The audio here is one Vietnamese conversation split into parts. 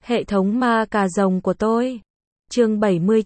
Hệ thống ma cà rồng của tôi. Chương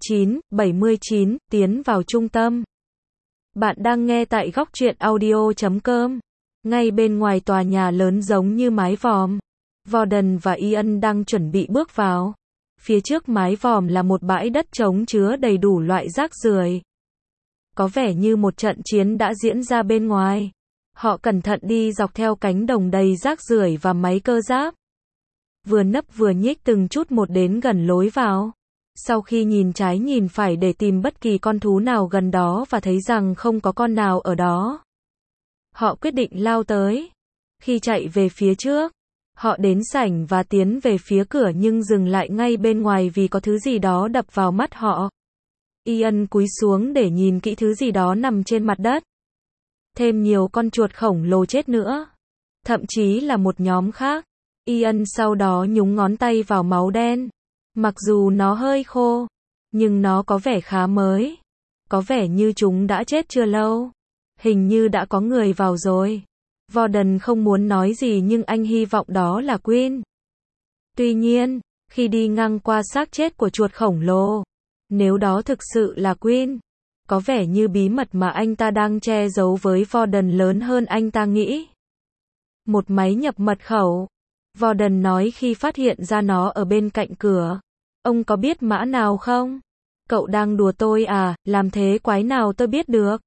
79, tiến vào trung tâm. Bạn đang nghe tại góc truyện audio.com. Ngay bên ngoài tòa nhà lớn giống như mái vòm, Warden và Ian đang chuẩn bị bước vào. Phía trước mái vòm là một bãi đất trống chứa đầy đủ loại rác rưởi. Có vẻ như một trận chiến đã diễn ra bên ngoài. Họ cẩn thận đi dọc theo cánh đồng đầy rác rưởi và máy cơ giáp. Vừa nấp vừa nhích từng chút một đến gần lối vào. Sau khi nhìn trái nhìn phải để tìm bất kỳ con thú nào gần đó và thấy rằng không có con nào ở đó, họ quyết định lao tới. Khi chạy về phía trước, họ đến sảnh và tiến về phía cửa nhưng dừng lại ngay bên ngoài vì có thứ gì đó đập vào mắt họ. Ian cúi xuống để nhìn kỹ thứ gì đó nằm trên mặt đất. Thêm nhiều con chuột khổng lồ chết nữa. Thậm chí là một nhóm khác. Ian sau đó nhúng ngón tay vào máu đen. Mặc dù nó hơi khô, nhưng nó có vẻ khá mới. Có vẻ như chúng đã chết chưa lâu. Hình như đã có người vào rồi. Warden không muốn nói gì nhưng anh hy vọng đó là Queen. Tuy nhiên, khi đi ngang qua xác chết của chuột khổng lồ, nếu đó thực sự là Queen, có vẻ như bí mật mà anh ta đang che giấu với Warden lớn hơn anh ta nghĩ. Một máy nhập mật khẩu. Warden nói khi phát hiện ra nó ở bên cạnh cửa. Ông có biết mã nào không? Cậu đang đùa tôi à, làm thế quái nào tôi biết được.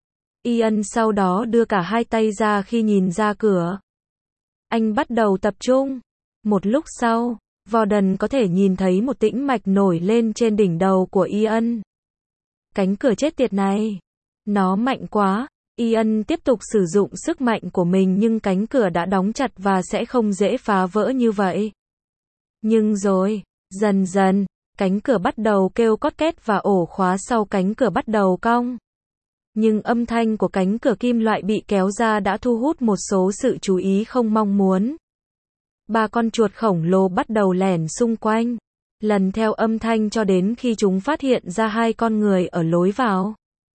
Ian sau đó đưa cả hai tay ra khi nhìn ra cửa. Anh bắt đầu tập trung. Một lúc sau, Warden có thể nhìn thấy một tĩnh mạch nổi lên trên đỉnh đầu của Ian. Cánh cửa chết tiệt này. Nó mạnh quá. Ian tiếp tục sử dụng sức mạnh của mình nhưng cánh cửa đã đóng chặt và sẽ không dễ phá vỡ như vậy. Nhưng rồi, dần dần, cánh cửa bắt đầu kêu cót két và ổ khóa sau cánh cửa bắt đầu cong. Nhưng âm thanh của cánh cửa kim loại bị kéo ra đã thu hút một số sự chú ý không mong muốn. Ba con chuột khổng lồ bắt đầu lẻn xung quanh, lần theo âm thanh cho đến khi chúng phát hiện ra hai con người ở lối vào.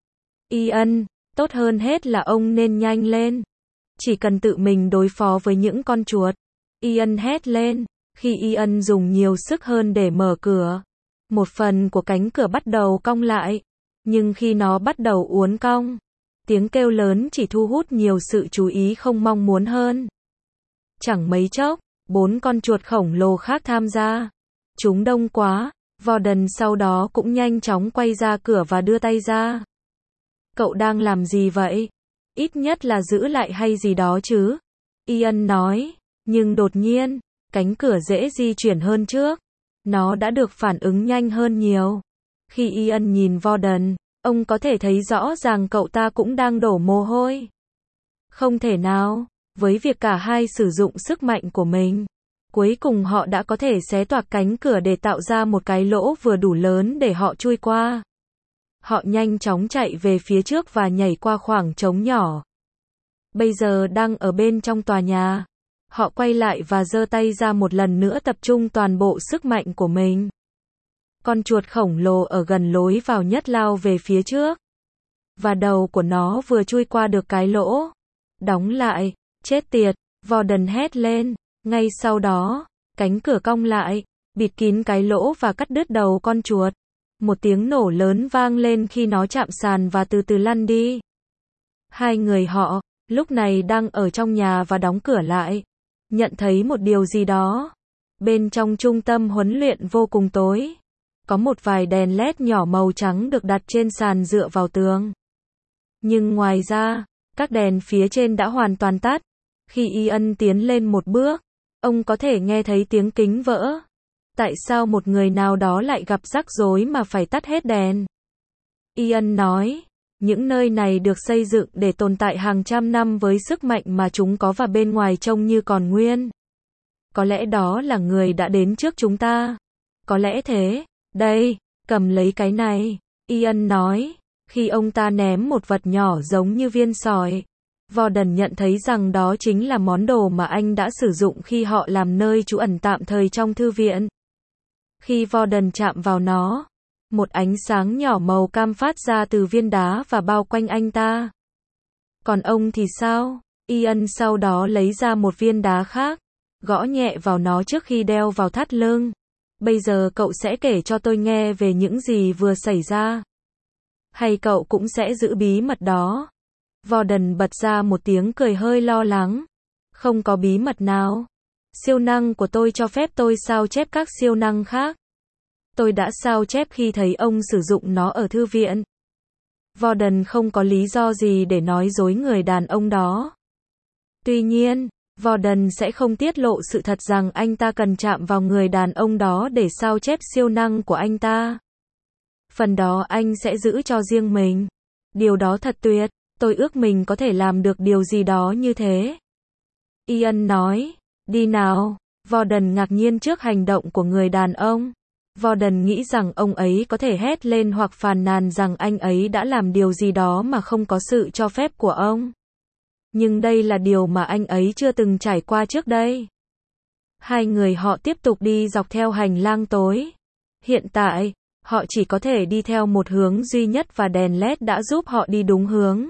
Ian, tốt hơn hết là ông nên nhanh lên. Chỉ cần tự mình đối phó với những con chuột. Ian hét lên. Khi Ian dùng nhiều sức hơn để mở cửa, một phần của cánh cửa bắt đầu cong lại. Nhưng khi nó bắt đầu uốn cong, tiếng kêu lớn chỉ thu hút nhiều sự chú ý không mong muốn hơn. Chẳng mấy chốc, 4 con chuột khổng lồ khác tham gia. Chúng đông quá. Warden sau đó cũng nhanh chóng quay ra cửa và đưa tay ra. Cậu đang làm gì vậy? Ít nhất là giữ lại hay gì đó chứ? Ian nói. Nhưng đột nhiên, cánh cửa dễ di chuyển hơn trước. Nó đã được phản ứng nhanh hơn nhiều. Khi Ian nhìn Warden, ông có thể thấy rõ ràng cậu ta cũng đang đổ mồ hôi. Không thể nào, với việc cả hai sử dụng sức mạnh của mình, cuối cùng họ đã có thể xé toạc cánh cửa để tạo ra một cái lỗ vừa đủ lớn để họ chui qua. Họ nhanh chóng chạy về phía trước và nhảy qua khoảng trống nhỏ. Bây giờ đang ở bên trong tòa nhà. Họ quay lại và giơ tay ra một lần nữa tập trung toàn bộ sức mạnh của mình. Con chuột khổng lồ ở gần lối vào nhất lao về phía trước. Và đầu của nó vừa chui qua được cái lỗ. Đóng lại, chết tiệt, Warden hét lên. Ngay sau đó, cánh cửa cong lại, bịt kín cái lỗ và cắt đứt đầu con chuột. Một tiếng nổ lớn vang lên khi nó chạm sàn và từ từ lăn đi. Hai người họ, lúc này đang ở trong nhà và đóng cửa lại. Nhận thấy một điều gì đó. Bên trong trung tâm huấn luyện vô cùng tối. Có một vài đèn LED nhỏ màu trắng được đặt trên sàn dựa vào tường. Nhưng ngoài ra, các đèn phía trên đã hoàn toàn tắt. Khi Ian tiến lên một bước, ông có thể nghe thấy tiếng kính vỡ. Tại sao một người nào đó lại gặp rắc rối mà phải tắt hết đèn? Ian nói, những nơi này được xây dựng để tồn tại hàng trăm năm với sức mạnh mà chúng có và bên ngoài trông như còn nguyên. Có lẽ đó là người đã đến trước chúng ta. Có lẽ thế. Đây, cầm lấy cái này. Ian nói, khi ông ta ném một vật nhỏ giống như viên sỏi. Warden nhận thấy rằng đó chính là món đồ mà anh đã sử dụng khi họ làm nơi trú ẩn tạm thời trong thư viện. Khi Warden chạm vào nó, một ánh sáng nhỏ màu cam phát ra từ viên đá và bao quanh anh ta. Còn ông thì sao? Ian sau đó lấy ra một viên đá khác, gõ nhẹ vào nó trước khi đeo vào thắt lưng. Bây giờ cậu sẽ kể cho tôi nghe về những gì vừa xảy ra. Hay cậu cũng sẽ giữ bí mật đó? Warden bật ra một tiếng cười hơi lo lắng. Không có bí mật nào. Siêu năng của tôi cho phép tôi sao chép các siêu năng khác. Tôi đã sao chép khi thấy ông sử dụng nó ở thư viện. Warden không có lý do gì để nói dối người đàn ông đó. Tuy nhiên, Warden sẽ không tiết lộ sự thật rằng anh ta cần chạm vào người đàn ông đó để sao chép siêu năng của anh ta. Phần đó anh sẽ giữ cho riêng mình. Điều đó thật tuyệt, tôi ước mình có thể làm được điều gì đó như thế. Ian nói, đi nào. Warden ngạc nhiên trước hành động của người đàn ông. Warden nghĩ rằng ông ấy có thể hét lên hoặc phàn nàn rằng anh ấy đã làm điều gì đó mà không có sự cho phép của ông. Nhưng đây là điều mà anh ấy chưa từng trải qua trước đây. Hai người họ tiếp tục đi dọc theo hành lang tối. Hiện tại, họ chỉ có thể đi theo một hướng duy nhất và đèn LED đã giúp họ đi đúng hướng.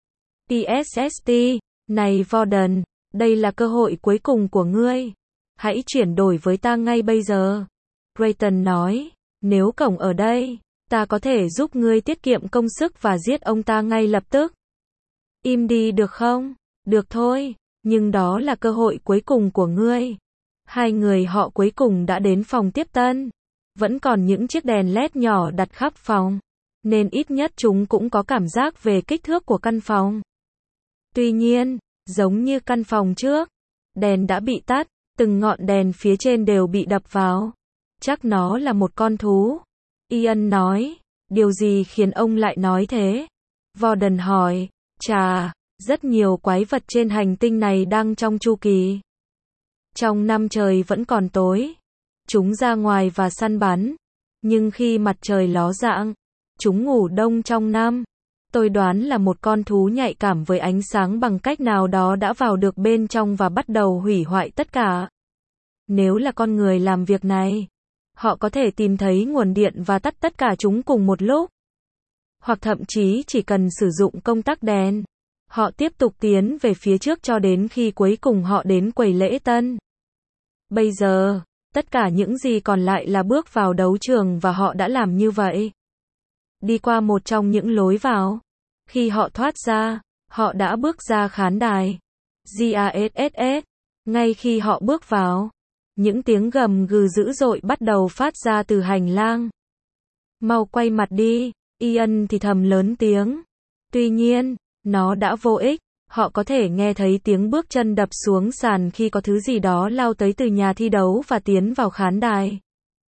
PSST, này Warden, đây là cơ hội cuối cùng của ngươi. Hãy chuyển đổi với ta ngay bây giờ. Brayton nói, nếu cổng ở đây, ta có thể giúp ngươi tiết kiệm công sức và giết ông ta ngay lập tức. Im đi được không? Được thôi, nhưng đó là cơ hội cuối cùng của ngươi. Hai người họ cuối cùng đã đến phòng tiếp tân. Vẫn còn những chiếc đèn LED nhỏ đặt khắp phòng, nên ít nhất chúng cũng có cảm giác về kích thước của căn phòng. Tuy nhiên, giống như căn phòng trước, đèn đã bị tắt, từng ngọn đèn phía trên đều bị đập vào. Chắc nó là một con thú. Ian nói, điều gì khiến ông lại nói thế? Warden hỏi, chà, rất nhiều quái vật trên hành tinh này đang trong chu kỳ. Trong năm trời vẫn còn tối, chúng ra ngoài và săn bắn. Nhưng khi mặt trời ló dạng, chúng ngủ đông trong năm. Tôi đoán là một con thú nhạy cảm với ánh sáng bằng cách nào đó đã vào được bên trong và bắt đầu hủy hoại tất cả. Nếu là con người làm việc này, họ có thể tìm thấy nguồn điện và tắt tất cả chúng cùng một lúc. Hoặc thậm chí chỉ cần sử dụng công tắc đèn. Họ tiếp tục tiến về phía trước cho đến khi cuối cùng họ đến quầy lễ tân. Bây giờ, tất cả những gì còn lại là bước vào đấu trường và họ đã làm như vậy. Đi qua một trong những lối vào. Khi họ thoát ra, họ đã bước ra khán đài. GASSS. Ngay khi họ bước vào, những tiếng gầm gừ dữ dội bắt đầu phát ra từ hành lang. Mau quay mặt đi, Ian thì thầm lớn tiếng. Tuy nhiên, nó đã vô ích. Họ có thể nghe thấy tiếng bước chân đập xuống sàn khi có thứ gì đó lao tới từ nhà thi đấu và tiến vào khán đài.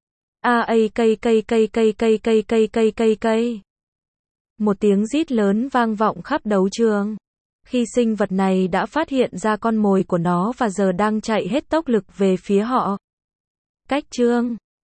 Một tiếng rít lớn vang vọng khắp đấu trường. Khi sinh vật này đã phát hiện ra con mồi của nó và giờ đang chạy hết tốc lực về phía họ. Cách chương